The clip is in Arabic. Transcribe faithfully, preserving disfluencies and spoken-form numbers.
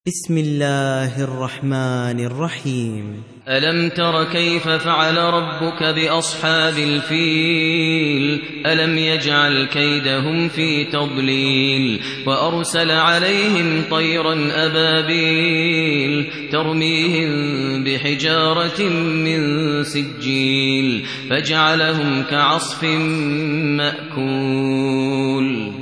بسم الله الرحمن الرحيم. ألم تر كيف فعل ربك بأصحاب الفيل ألم يجعل كيدهم في تضليل وأرسل عليهم طيرا أبابيل ترميهم بحجارة من سجيل فجعلهم كعصف مأكول.